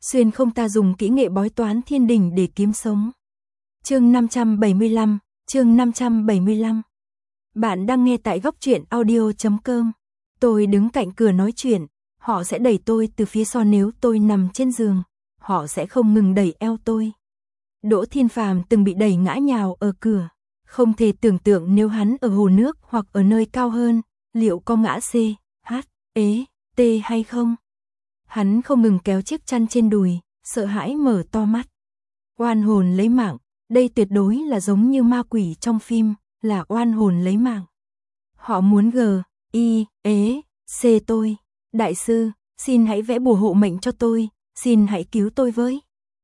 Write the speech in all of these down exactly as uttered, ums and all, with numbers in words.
xuyên không ta dùng kỹ nghệ bói toán thiên đình để kiếm sống. Chương năm trăm bảy mươi lăm, chương năm trăm bảy mươi lăm. Bạn đang nghe tại góc truyện audio chấm com. Tôi đứng cạnh cửa nói chuyện, họ sẽ đẩy tôi từ phía sau nếu tôi nằm trên giường, họ sẽ không ngừng đẩy eo tôi. Đỗ Thiên Phàm từng bị đẩy ngã nhào ở cửa, không thể tưởng tượng nếu hắn ở hồ nước hoặc ở nơi cao hơn, liệu có ngã C, H, ế, T hay không? Hắn không ngừng kéo chiếc chăn trên đùi, sợ hãi mở to mắt. Oan hồn lấy mạng, đây tuyệt đối là giống như ma quỷ trong phim, là oan hồn lấy mạng. Họ muốn G, I, ế, C tôi. Đại sư, xin hãy vẽ bùa hộ mệnh cho tôi, xin hãy cứu tôi với.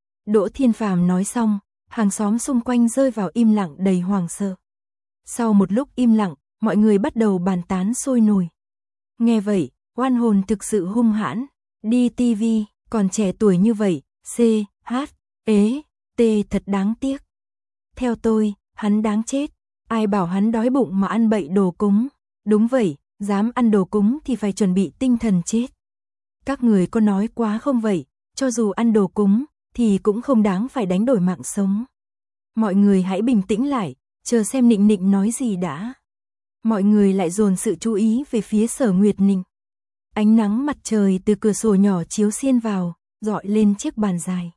Đỗ Thiên Phàm nói xong, hàng xóm xung quanh rơi vào im lặng đầy hoảng sợ. Sau một lúc im lặng, mọi người bắt đầu bàn tán sôi nổi. Nghe vậy, oan hồn thực sự hung hãn, đi ti vi, còn trẻ tuổi như vậy, C, H, ế, T thật đáng tiếc. Theo tôi, hắn đáng chết, ai bảo hắn đói bụng mà ăn bậy đồ cúng, đúng vậy, dám ăn đồ cúng thì phải chuẩn bị tinh thần chết. Các người có nói quá không vậy, cho dù ăn đồ cúng, thì cũng không đáng phải đánh đổi mạng sống. Mọi người hãy bình tĩnh lại, chờ xem Nịnh Nịnh nói gì đã. Mọi người lại dồn sự chú ý về phía Sở Nguyệt Nịnh. Ánh nắng mặt trời từ cửa sổ nhỏ chiếu xiên vào, rọi lên chiếc bàn dài.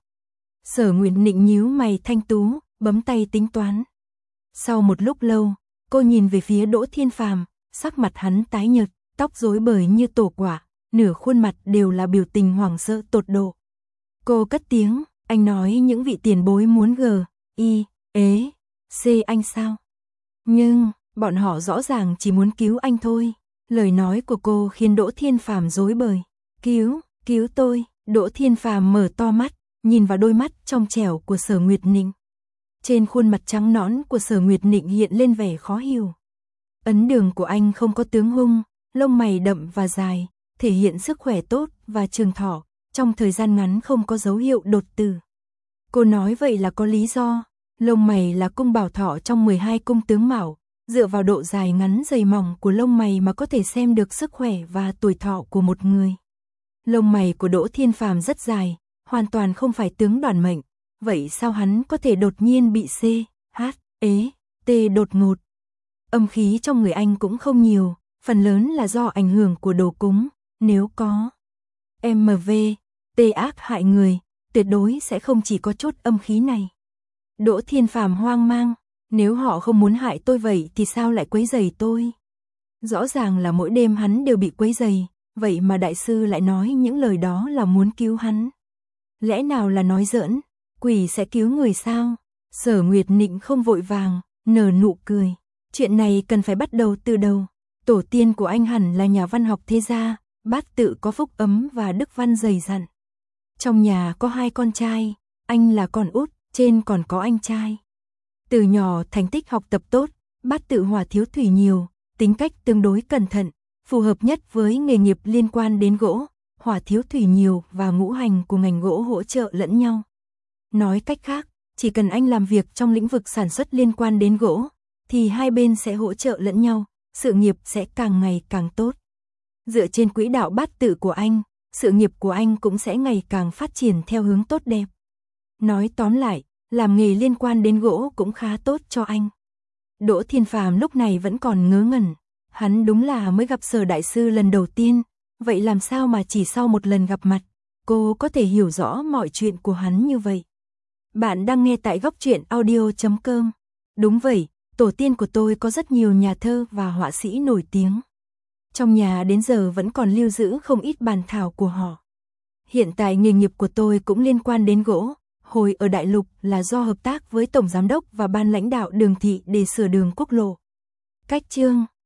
Sở Nguyệt Nịnh nhíu mày thanh tú, bấm tay tính toán. Sau một lúc lâu, cô nhìn về phía Đỗ Thiên Phàm, sắc mặt hắn tái nhợt, tóc rối bời như tổ quả, nửa khuôn mặt đều là biểu tình hoảng sợ tột độ. Cô cất tiếng, anh nói những vị tiền bối muốn G, I, ế, C anh sao? Nhưng, bọn họ rõ ràng chỉ muốn cứu anh thôi. Lời nói của cô khiến Đỗ Thiên Phàm rối bời. Cứu, cứu tôi. Đỗ Thiên Phàm mở to mắt, nhìn vào đôi mắt trong trẻo của Sở Nguyệt Nịnh. Trên khuôn mặt trắng nõn của Sở Nguyệt Nịnh hiện lên vẻ khó hiểu. Ấn đường của anh không có tướng hung, lông mày đậm và dài, thể hiện sức khỏe tốt và trường thọ, trong thời gian ngắn không có dấu hiệu đột tử. Cô nói vậy là có lý do, lông mày là cung bảo thọ trong mười hai cung tướng mạo, dựa vào độ dài ngắn dày mỏng của lông mày mà có thể xem được sức khỏe và tuổi thọ của một người. Lông mày của Đỗ Thiên Phàm rất dài, hoàn toàn không phải tướng đoản mệnh, vậy sao hắn có thể đột nhiên bị C, H, ế, T đột ngột? Âm khí trong người anh cũng không nhiều, phần lớn là do ảnh hưởng của đồ cúng, nếu có em vê, T ác hại người, tuyệt đối sẽ không chỉ có chút âm khí này. Đỗ Thiên Phàm hoang mang, nếu họ không muốn hại tôi vậy thì sao lại quấy rầy tôi? Rõ ràng là mỗi đêm hắn đều bị quấy rầy, vậy mà đại sư lại nói những lời đó là muốn cứu hắn. Lẽ nào là nói giỡn, quỷ sẽ cứu người sao? Sở Nguyệt Nịnh không vội vàng, nở nụ cười. Chuyện này cần phải bắt đầu từ đầu. Tổ tiên của anh hẳn là nhà văn học thế gia, bát tự có phúc ấm và đức văn dày dặn. Trong nhà có hai con trai, anh là con út, trên còn có anh trai. Từ nhỏ thành tích học tập tốt, bát tự hỏa thiếu thủy nhiều, tính cách tương đối cẩn thận, phù hợp nhất với nghề nghiệp liên quan đến gỗ, hỏa thiếu thủy nhiều và ngũ hành của ngành gỗ hỗ trợ lẫn nhau. Nói cách khác, chỉ cần anh làm việc trong lĩnh vực sản xuất liên quan đến gỗ, thì hai bên sẽ hỗ trợ lẫn nhau, sự nghiệp sẽ càng ngày càng tốt. Dựa trên quỹ đạo bát tự của anh, sự nghiệp của anh cũng sẽ ngày càng phát triển theo hướng tốt đẹp. Nói tóm lại, làm nghề liên quan đến gỗ cũng khá tốt cho anh. Đỗ Thiên Phàm lúc này vẫn còn ngớ ngẩn, hắn đúng là mới gặp Sở đại sư lần đầu tiên, vậy làm sao mà chỉ sau một lần gặp mặt, cô có thể hiểu rõ mọi chuyện của hắn như vậy. Bạn đang nghe tại góc truyện audio chấm com. Đúng vậy, tổ tiên của tôi có rất nhiều nhà thơ và họa sĩ nổi tiếng. Trong nhà đến giờ vẫn còn lưu giữ không ít bản thảo của họ. Hiện tại nghề nghiệp của tôi cũng liên quan đến gỗ, hồi ở Đại Lục là do hợp tác với Tổng Giám đốc và Ban lãnh đạo đường thị để sửa đường quốc lộ. Cách chương